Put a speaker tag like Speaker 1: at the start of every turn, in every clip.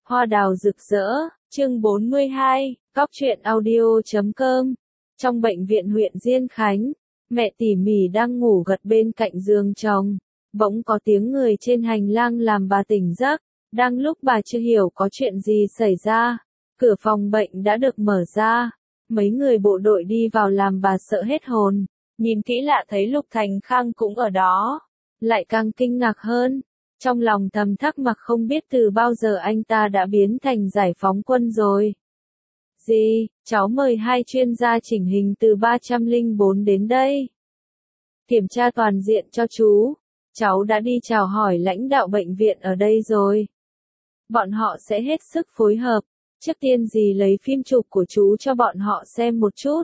Speaker 1: Hoa đào rực rỡ, chương 42, góc truyện audio.com. Trong bệnh viện huyện Diên Khánh, mẹ tỉ mỉ đang ngủ gật bên cạnh giường chồng. Bỗng có tiếng người trên hành lang làm bà tỉnh giấc. Đang lúc bà chưa hiểu có chuyện gì xảy ra, cửa phòng bệnh đã được mở ra. Mấy người bộ đội đi vào làm bà sợ hết hồn. Nhìn kỹ lạ thấy Lục Thành Khang cũng ở đó, lại càng kinh ngạc hơn. Trong lòng thầm thắc mắc không biết từ bao giờ anh ta đã biến thành giải phóng quân rồi. Gì, cháu mời 2 chuyên gia chỉnh hình từ 304 đến đây. Kiểm tra toàn diện cho chú. Cháu đã đi chào hỏi lãnh đạo bệnh viện ở đây rồi. Bọn họ sẽ hết sức phối hợp. Trước tiên dì lấy phim chụp của chú cho bọn họ xem một chút.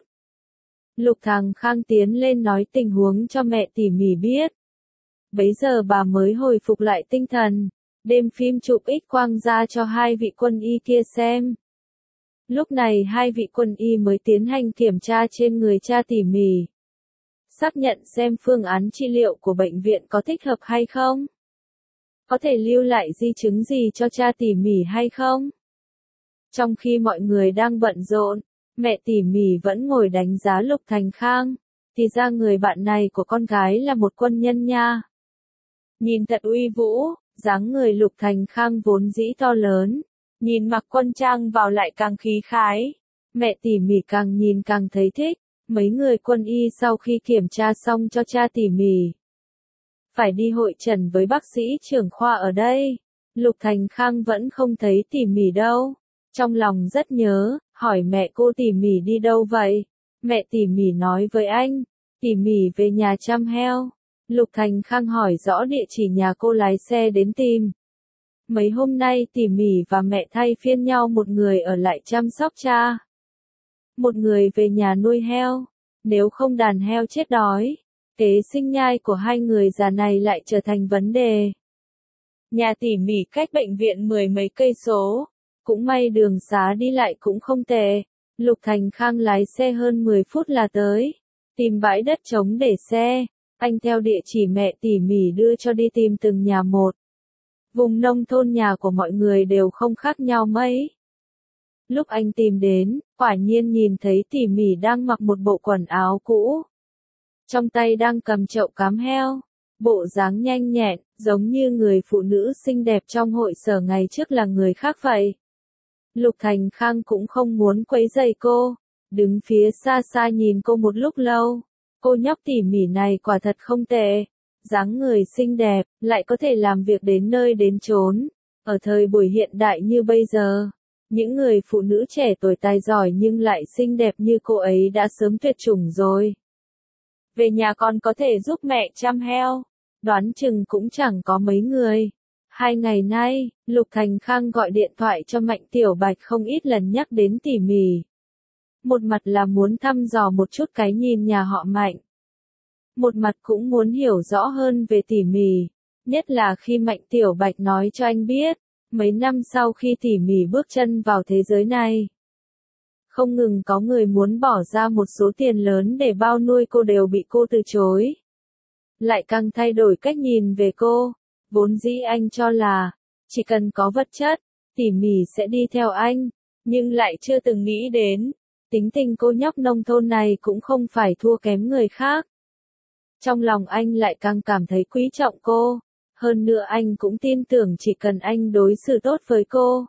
Speaker 1: Lục Thành Khang tiến lên nói tình huống cho mẹ tỉ mỉ biết. Bấy giờ bà mới hồi phục lại tinh thần, đem phim chụp X quang ra cho 2 vị quân y kia xem. Lúc này 2 vị quân y mới tiến hành kiểm tra trên người cha tỉ mỉ. Xác nhận xem phương án trị liệu của bệnh viện có thích hợp hay không. Có thể lưu lại di chứng gì cho cha tỉ mỉ hay không. Trong khi mọi người đang bận rộn, mẹ tỉ mỉ vẫn ngồi đánh giá Lục Thành Khang. Thì ra người bạn này của con gái là một quân nhân nha. Nhìn thật uy vũ, dáng người Lục Thành Khang vốn dĩ to lớn. Nhìn mặc quân trang vào lại càng khí khái. Mẹ tỉ mỉ càng nhìn càng thấy thích. Mấy người quân y sau khi kiểm tra xong cho cha tỉ mỉ, phải đi hội trần với bác sĩ trưởng khoa ở đây. Lục Thành Khang vẫn không thấy tỉ mỉ đâu. Trong lòng rất nhớ, hỏi mẹ cô tỉ mỉ đi đâu vậy? Mẹ tỉ mỉ nói với anh, tỉ mỉ về nhà chăm heo. Lục Thành Khang hỏi rõ địa chỉ nhà cô lái xe đến tìm. Mấy hôm nay tỉ mỉ và mẹ thay phiên nhau, một người ở lại chăm sóc cha, một người về nhà nuôi heo. Nếu không đàn heo chết đói, kế sinh nhai của 2 người già này lại trở thành vấn đề. Nhà tỉ mỉ cách bệnh viện 10 mấy cây số. Cũng may đường xá đi lại cũng không tệ. Lục Thành Khang lái xe hơn 10 phút là tới. Tìm bãi đất trống để xe. Anh theo địa chỉ mẹ tỉ mỉ đưa cho đi tìm từng nhà một. Vùng nông thôn nhà của mọi người đều không khác nhau mấy. Lúc anh tìm đến, quả nhiên nhìn thấy tỉ mỉ đang mặc một bộ quần áo cũ. Trong tay đang cầm chậu cám heo. Bộ dáng nhanh nhẹn, giống như người phụ nữ xinh đẹp trong hội sở ngày trước là người khác vậy. Lục Thành Khang cũng không muốn quấy rầy cô, đứng phía xa xa nhìn cô một lúc lâu. Cô nhóc tỉ mỉ này quả thật không tệ, dáng người xinh đẹp, lại có thể làm việc đến nơi đến chốn. Ở thời buổi hiện đại như bây giờ, những người phụ nữ trẻ tuổi tài giỏi nhưng lại xinh đẹp như cô ấy đã sớm tuyệt chủng rồi. Về nhà còn có thể giúp mẹ chăm heo, đoán chừng cũng chẳng có mấy người. 2 ngày nay, Lục Thành Khang gọi điện thoại cho Mạnh Tiểu Bạch không ít lần nhắc đến tỉ mỉ. Một mặt là muốn thăm dò một chút cái nhìn nhà họ Mạnh. Một mặt cũng muốn hiểu rõ hơn về tỉ mỉ. Nhất là khi Mạnh Tiểu Bạch nói cho anh biết, mấy năm sau khi tỉ mỉ bước chân vào thế giới này, không ngừng có người muốn bỏ ra một số tiền lớn để bao nuôi cô đều bị cô từ chối. Lại càng thay đổi cách nhìn về cô. Vốn dĩ anh cho là, chỉ cần có vật chất, tỉ mỉ sẽ đi theo anh, nhưng lại chưa từng nghĩ đến, tính tình cô nhóc nông thôn này cũng không phải thua kém người khác. Trong lòng anh lại càng cảm thấy quý trọng cô, hơn nữa anh cũng tin tưởng chỉ cần anh đối xử tốt với cô,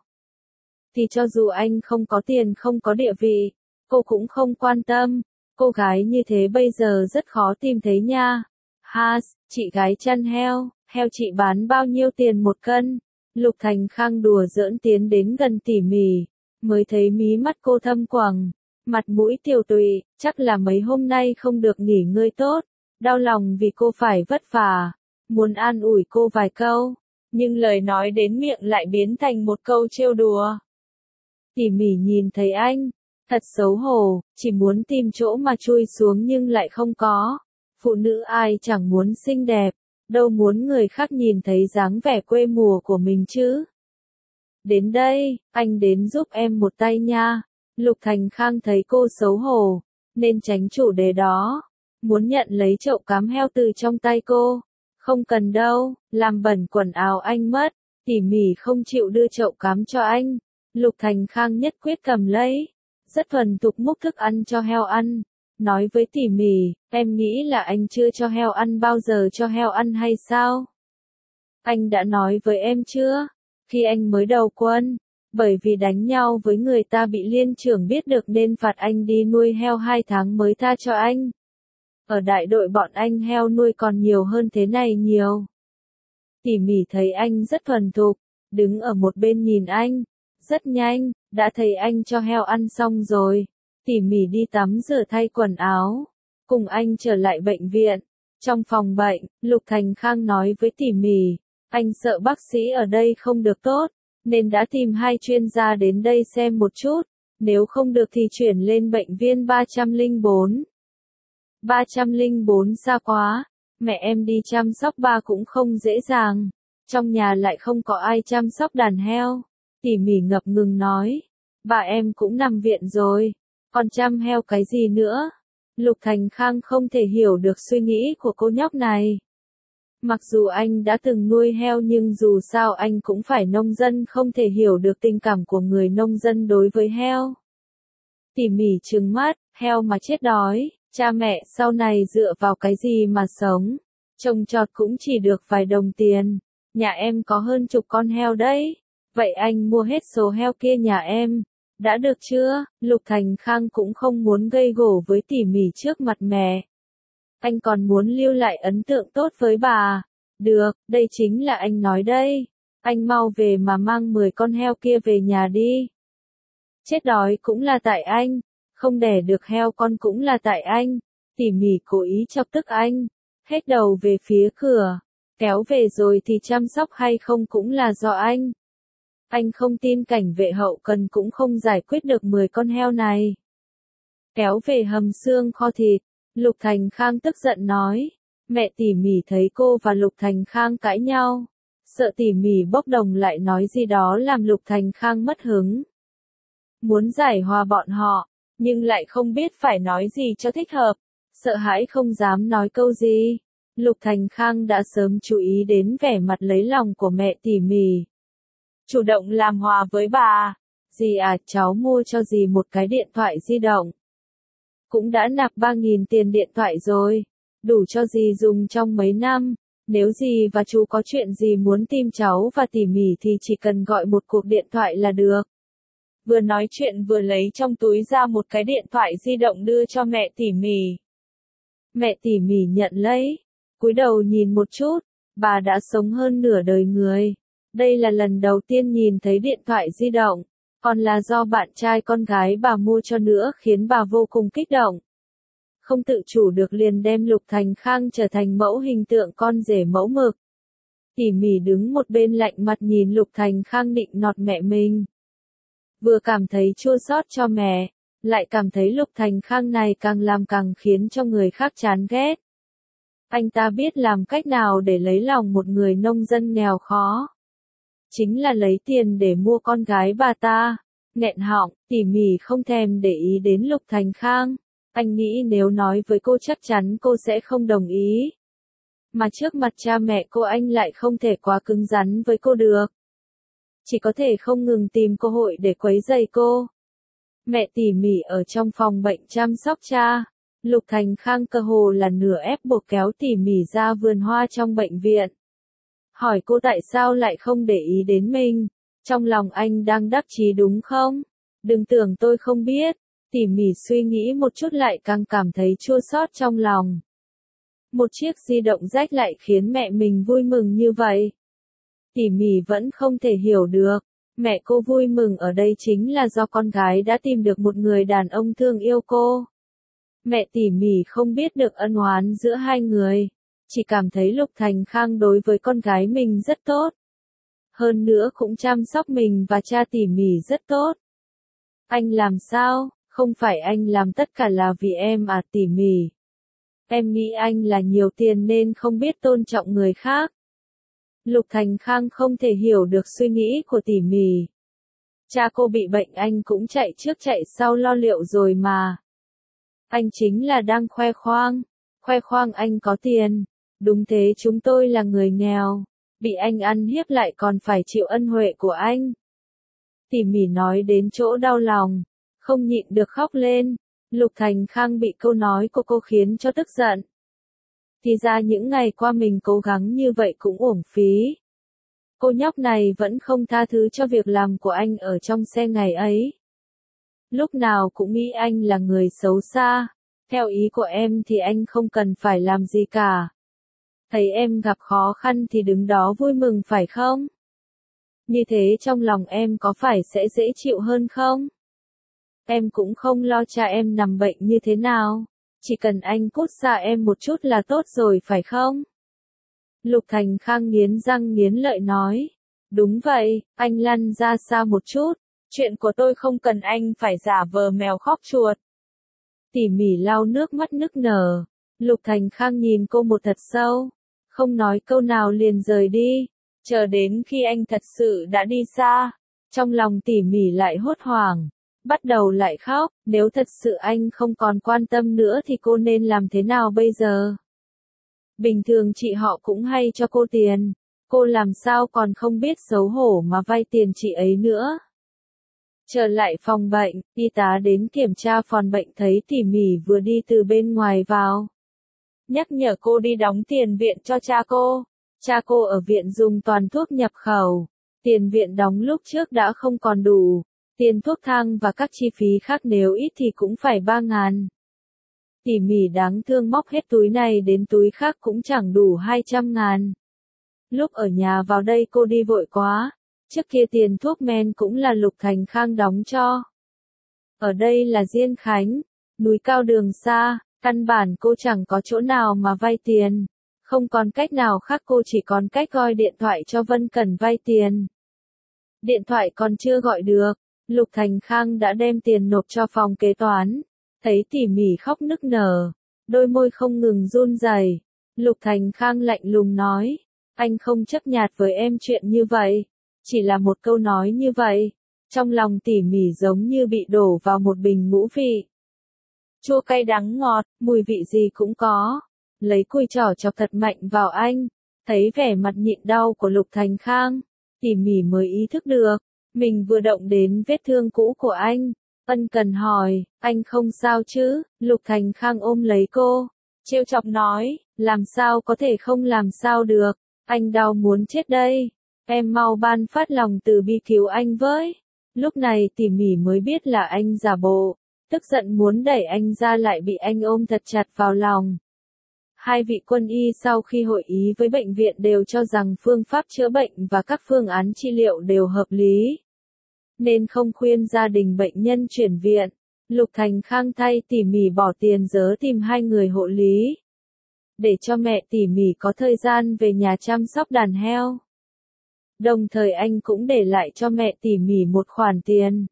Speaker 1: thì cho dù anh không có tiền không có địa vị, cô cũng không quan tâm. Cô gái như thế bây giờ rất khó tìm thấy nha. Ha, chị gái chăn heo. Heo chị bán bao nhiêu tiền một cân? Lục Thành Khang đùa giỡn tiến đến gần tỉ mỉ, mới thấy mí mắt cô thâm quầng, mặt mũi tiều tụy, chắc là mấy hôm nay không được nghỉ ngơi tốt, đau lòng vì cô phải vất vả, muốn an ủi cô vài câu, nhưng lời nói đến miệng lại biến thành một câu trêu đùa. Tỉ mỉ nhìn thấy anh, thật xấu hổ, chỉ muốn tìm chỗ mà chui xuống nhưng lại không có. Phụ nữ ai chẳng muốn xinh đẹp. Đâu muốn người khác nhìn thấy dáng vẻ quê mùa của mình chứ. Đến đây, anh đến giúp em một tay nha. Lục Thành Khang thấy cô xấu hổ, nên tránh chủ đề đó. Muốn nhận lấy chậu cám heo từ trong tay cô. Không cần đâu, làm bẩn quần áo anh mất. Tỉ mỉ không chịu đưa chậu cám cho anh. Lục Thành Khang nhất quyết cầm lấy. Rất thuần thục múc thức ăn cho heo ăn. Nói với tỉ mỉ, em nghĩ là anh chưa cho heo ăn bao giờ cho heo ăn hay sao? Anh đã nói với em chưa? Khi anh mới đầu quân, bởi vì đánh nhau với người ta bị liên trưởng biết được nên phạt anh đi nuôi heo 2 tháng mới tha cho anh. Ở đại đội bọn anh heo nuôi còn nhiều hơn thế này nhiều. Tỉ mỉ thấy anh rất thuần thục, đứng ở một bên nhìn anh. Rất nhanh, đã thấy anh cho heo ăn xong rồi. Tỉ mỉ đi tắm rửa thay quần áo. Cùng anh trở lại bệnh viện. Trong phòng bệnh, Lục Thành Khang nói với tỉ mỉ. Anh sợ bác sĩ ở đây không được tốt, nên đã tìm 2 chuyên gia đến đây xem một chút. Nếu không được thì chuyển lên bệnh viên 304. 304 xa quá. Mẹ em đi chăm sóc ba cũng không dễ dàng. Trong nhà lại không có ai chăm sóc đàn heo. Tỉ mỉ ngập ngừng nói. Bà em cũng nằm viện rồi. Còn chăm heo cái gì nữa? Lục Thành Khang không thể hiểu được suy nghĩ của cô nhóc này. Mặc dù anh đã từng nuôi heo nhưng dù sao anh cũng phải nông dân không thể hiểu được tình cảm của người nông dân đối với heo. Tỉ mỉ trừng mắt, heo mà chết đói, cha mẹ sau này dựa vào cái gì mà sống? Trồng trọt cũng chỉ được vài đồng tiền. Nhà em có hơn chục con heo đấy. Vậy anh mua hết số heo kia nhà em. Đã được chưa? Lục Thành Khang cũng không muốn gây gổ với tỉ mỉ trước mặt mẹ. Anh còn muốn lưu lại ấn tượng tốt với bà. Được, đây chính là anh nói đây. Anh mau về mà mang 10 con heo kia về nhà đi. Chết đói cũng là tại anh. Không đẻ được heo con cũng là tại anh. Tỉ mỉ cố ý chọc tức anh. Hết đầu về phía cửa. Kéo về rồi thì chăm sóc hay không cũng là do anh. Anh không tin cảnh vệ hậu cần cũng không giải quyết được 10 con heo này. Kéo về hầm xương kho thịt. Lục Thành Khang tức giận nói. Mẹ tỉ mỉ thấy cô và Lục Thành Khang cãi nhau. Sợ tỉ mỉ bốc đồng lại nói gì đó làm Lục Thành Khang mất hứng. Muốn giải hòa bọn họ, nhưng lại không biết phải nói gì cho thích hợp. Sợ hãi không dám nói câu gì. Lục Thành Khang đã sớm chú ý đến vẻ mặt lấy lòng của mẹ tỉ mỉ. Chủ động làm hòa với bà. Dì à, cháu mua cho dì một cái điện thoại di động. Cũng đã nạp 3.000 tiền điện thoại rồi. Đủ cho dì dùng trong mấy năm. Nếu dì và chú có chuyện gì muốn tìm cháu và tỉ mỉ thì chỉ cần gọi một cuộc điện thoại là được. Vừa nói chuyện vừa lấy trong túi ra một cái điện thoại di động đưa cho mẹ tỉ mỉ. Mẹ tỉ mỉ nhận lấy. Cúi đầu nhìn một chút. Bà đã sống hơn nửa đời người. Đây là lần đầu tiên nhìn thấy điện thoại di động. Còn là do bạn trai con gái bà mua cho nữa khiến bà vô cùng kích động. Không tự chủ được liền đem Lục Thành Khang trở thành mẫu hình tượng con rể mẫu mực. Tỉ mỉ đứng một bên lạnh mặt nhìn Lục Thành Khang nịnh nọt mẹ mình. Vừa cảm thấy chua xót cho mẹ, lại cảm thấy Lục Thành Khang này càng làm càng khiến cho người khác chán ghét. Anh ta biết làm cách nào để lấy lòng một người nông dân nghèo khó. Chính là lấy tiền để mua con gái bà ta. Nghẹn họng, tỉ mỉ không thèm để ý đến Lục Thành Khang. Anh nghĩ nếu nói với cô chắc chắn cô sẽ không đồng ý. Mà trước mặt cha mẹ cô anh lại không thể quá cứng rắn với cô được. Chỉ có thể không ngừng tìm cơ hội để quấy rầy cô. Mẹ tỉ mỉ ở trong phòng bệnh chăm sóc cha. Lục Thành Khang cơ hồ là nửa ép buộc kéo tỉ mỉ ra vườn hoa trong bệnh viện. Hỏi cô tại sao lại không để ý đến mình. Trong lòng anh đang đắc chí đúng không? Đừng tưởng tôi không biết. Tỉ mỉ suy nghĩ một chút lại càng cảm thấy chua xót trong lòng. Một chiếc di động rách lại khiến mẹ mình vui mừng như vậy. Tỉ mỉ vẫn không thể hiểu được. Mẹ cô vui mừng ở đây chính là do con gái đã tìm được một người đàn ông thương yêu cô. Mẹ tỉ mỉ không biết được ân oán giữa hai người. Chỉ cảm thấy Lục Thành Khang đối với con gái mình rất tốt. Hơn nữa cũng chăm sóc mình và cha tỉ mỉ rất tốt. Anh làm sao? Không phải anh làm tất cả là vì em à tỉ mỉ. Em nghĩ anh là nhiều tiền nên không biết tôn trọng người khác. Lục Thành Khang không thể hiểu được suy nghĩ của tỉ mỉ. Cha cô bị bệnh anh cũng chạy trước chạy sau lo liệu rồi mà. Anh chính là đang khoe khoang anh có tiền. Đúng thế chúng tôi là người nghèo. bị anh ăn hiếp lại còn phải chịu ân huệ của anh. Tỉ mỉ nói đến chỗ đau lòng, không nhịn được khóc lên. Lục Thành Khang bị câu nói của cô khiến cho tức giận. Thì ra những ngày qua mình cố gắng như vậy cũng uổng phí. Cô nhóc này vẫn không tha thứ cho việc làm của anh ở trong xe ngày ấy. Lúc nào cũng nghĩ anh là người xấu xa. Theo ý của em thì anh không cần phải làm gì cả. Thấy em gặp khó khăn thì đứng đó vui mừng phải không? Như thế trong lòng em có phải sẽ dễ chịu hơn không? Em cũng không lo cha em nằm bệnh như thế nào. Chỉ cần anh cút xa em một chút là tốt rồi phải không? Lục Thành Khang nghiến răng nghiến lợi nói. Đúng vậy, anh lăn ra xa một chút. Chuyện của tôi không cần anh phải giả vờ mèo khóc chuột. Tỉ mỉ lau nước mắt nức nở. Lục Thành Khang nhìn cô một thật sâu. Không nói câu nào liền rời đi. Chờ đến khi anh thật sự đã đi xa. Trong lòng tỉ mỉ lại hốt hoảng. Bắt đầu lại khóc. Nếu thật sự anh không còn quan tâm nữa thì cô nên làm thế nào bây giờ? Bình thường chị họ cũng hay cho cô tiền. Cô làm sao còn không biết xấu hổ mà vay tiền chị ấy nữa. Trở lại phòng bệnh, y tá đến kiểm tra phòng bệnh thấy tỉ mỉ vừa đi từ bên ngoài vào. Nhắc nhở cô đi đóng tiền viện cho cha cô. Cha cô ở viện dùng toàn thuốc nhập khẩu. Tiền viện đóng lúc trước đã không còn đủ. Tiền thuốc thang và các chi phí khác nếu ít thì cũng phải 3.000. Tỉ mỉ đáng thương móc hết túi này đến túi khác cũng chẳng đủ 200.000. Lúc ở nhà vào đây cô đi vội quá. Trước kia tiền thuốc men cũng là Lục Thành Khang đóng cho. Ở đây là Diên Khánh, núi cao đường xa, căn bản cô chẳng có chỗ nào mà vay tiền. Không còn cách nào khác cô chỉ còn cách gọi điện thoại cho Vân Cẩn vay tiền. Điện thoại còn chưa gọi được, Lục Thành Khang đã đem tiền nộp cho phòng kế toán. Thấy tỉ mỉ khóc nức nở, đôi môi không ngừng run rẩy. Lục Thành Khang lạnh lùng nói, anh không chấp nhặt với em chuyện như vậy. Chỉ là một câu nói như vậy, trong lòng tỉ mỉ giống như bị đổ vào một bình ngũ vị. Chua cay đắng ngọt, mùi vị gì cũng có. Lấy cùi chỏ chọc thật mạnh vào anh, thấy vẻ mặt nhịn đau của Lục Thành Khang, tỉ mỉ mới ý thức được, mình vừa động đến vết thương cũ của anh. Ân cần hỏi, anh không sao chứ? Lục Thành Khang ôm lấy cô, trêu chọc nói, làm sao có thể không làm sao được, anh đau muốn chết đây. Em mau ban phát lòng từ bi cứu anh với. Lúc này tỉ mỉ mới biết là anh giả bộ, tức giận muốn đẩy anh ra lại bị anh ôm thật chặt vào lòng. Hai vị quân y sau khi hội ý với bệnh viện đều cho rằng phương pháp chữa bệnh và các phương án trị liệu đều hợp lý. Nên không khuyên gia đình bệnh nhân chuyển viện. Lục Thành Khang thay tỉ mỉ bỏ tiền dớ tìm hai người hộ lý. Để cho mẹ tỉ mỉ có thời gian về nhà chăm sóc đàn heo. Đồng thời anh cũng để lại cho mẹ tỉ mỉ một khoản tiền.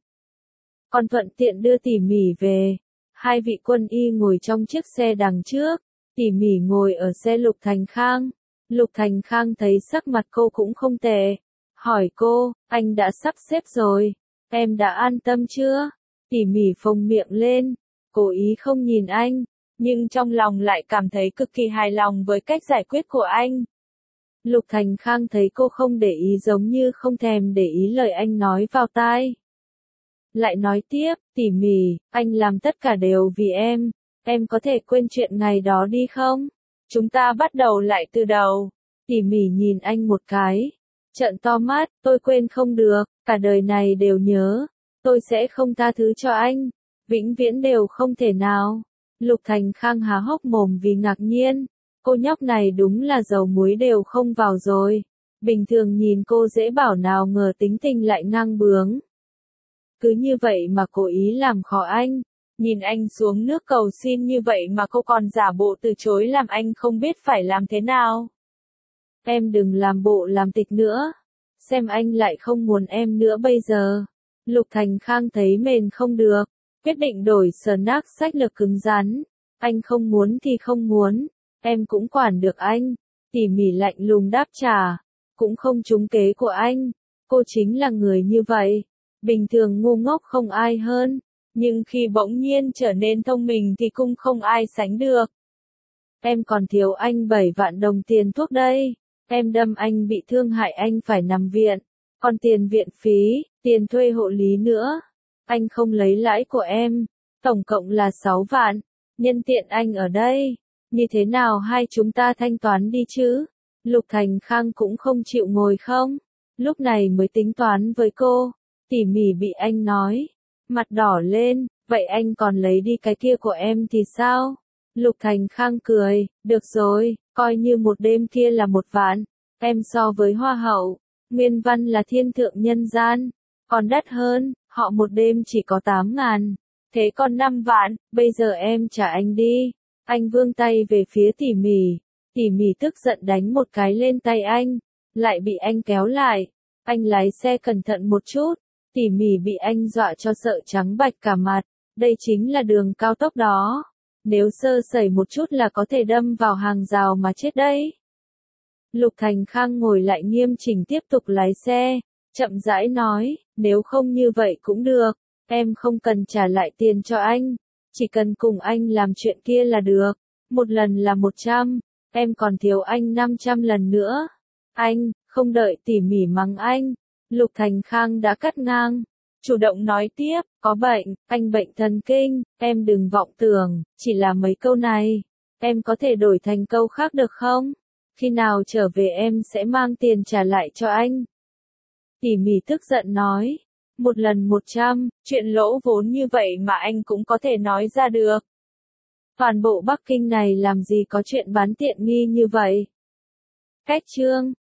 Speaker 1: Còn thuận tiện đưa tỉ mỉ về. Hai vị quân y ngồi trong chiếc xe đằng trước. Tỉ mỉ ngồi ở xe Lục Thành Khang. Lục Thành Khang thấy sắc mặt cô cũng không tệ. Hỏi cô, anh đã sắp xếp rồi. Em đã an tâm chưa? Tỉ mỉ phồng miệng lên. Cố ý không nhìn anh. Nhưng trong lòng lại cảm thấy cực kỳ hài lòng với cách giải quyết của anh. Lục Thành Khang thấy cô không để ý giống như không thèm để ý lời anh nói vào tai. Lại nói tiếp, tỉ mỉ, anh làm tất cả đều vì em có thể quên chuyện ngày đó đi không? Chúng ta bắt đầu lại từ đầu. Tỉ mỉ nhìn anh một cái. Trợn to mắt, tôi quên không được, cả đời này đều nhớ. Tôi sẽ không tha thứ cho anh. Vĩnh viễn đều không thể nào. Lục Thành Khang há hốc mồm vì ngạc nhiên. Cô nhóc này đúng là dầu muối đều không vào rồi. Bình thường nhìn cô dễ bảo nào ngờ tính tình lại ngang bướng. Cứ như vậy mà cố ý làm khó anh. Nhìn anh xuống nước cầu xin như vậy mà cô còn giả bộ từ chối làm anh không biết phải làm thế nào. Em đừng làm bộ làm tịch nữa. Xem anh lại không muốn em nữa bây giờ. Lục Thành Khang thấy mền không được. Quyết định đổi snack sách lược cứng rắn. Anh không muốn thì không muốn. Em cũng quản được anh. Tỉ mỉ lạnh lùng đáp trả. Cũng không trúng kế của anh. Cô chính là người như vậy. Bình thường ngu ngốc không ai hơn. Nhưng khi bỗng nhiên trở nên thông minh thì cũng không ai sánh được. Em còn thiếu anh 7 vạn đồng tiền thuốc đây. Em đâm anh bị thương hại anh phải nằm viện. Còn tiền viện phí, tiền thuê hộ lý nữa. Anh không lấy lãi của em. Tổng cộng là 6 vạn. Nhân tiện anh ở đây. Như thế nào hai chúng ta thanh toán đi chứ? Lục Thành Khang cũng không chịu ngồi không. Lúc này mới tính toán với cô. Tỉ mỉ bị anh nói. Mặt đỏ lên, vậy anh còn lấy đi cái kia của em thì sao? Lục Thành Khang cười, được rồi, coi như một đêm kia là 1 vạn. Em so với Hoa hậu, Nguyên Văn là thiên thượng nhân gian. Còn đắt hơn, họ một đêm chỉ có 8.000. Thế còn 5 vạn, bây giờ em trả anh đi. Anh vươn tay về phía tỉ mỉ. Tỉ mỉ tức giận đánh một cái lên tay anh. Lại bị anh kéo lại. Anh lái xe cẩn thận một chút. Tỉ mỉ bị anh dọa cho sợ trắng bạch cả mặt. Đây chính là đường cao tốc đó. Nếu sơ sẩy một chút là có thể đâm vào hàng rào mà chết đấy. Lục Thành Khang ngồi lại nghiêm chỉnh tiếp tục lái xe. Chậm rãi nói, nếu không như vậy cũng được. Em không cần trả lại tiền cho anh. Chỉ cần cùng anh làm chuyện kia là được. Một lần là 100. Em còn thiếu anh 500 lần nữa. Anh, không đợi tỉ mỉ mắng anh. Lục Thành Khang đã cắt ngang. Chủ động nói tiếp, có bệnh, anh bệnh thần kinh, em đừng vọng tưởng, chỉ là mấy câu này. Em có thể đổi thành câu khác được không? Khi nào trở về em sẽ mang tiền trả lại cho anh. Tỉ mỉ tức giận nói. Một lần 100, chuyện lỗ vốn như vậy mà anh cũng có thể nói ra được. Toàn bộ Bắc Kinh này làm gì có chuyện bán tiện nghi như vậy. Cách chương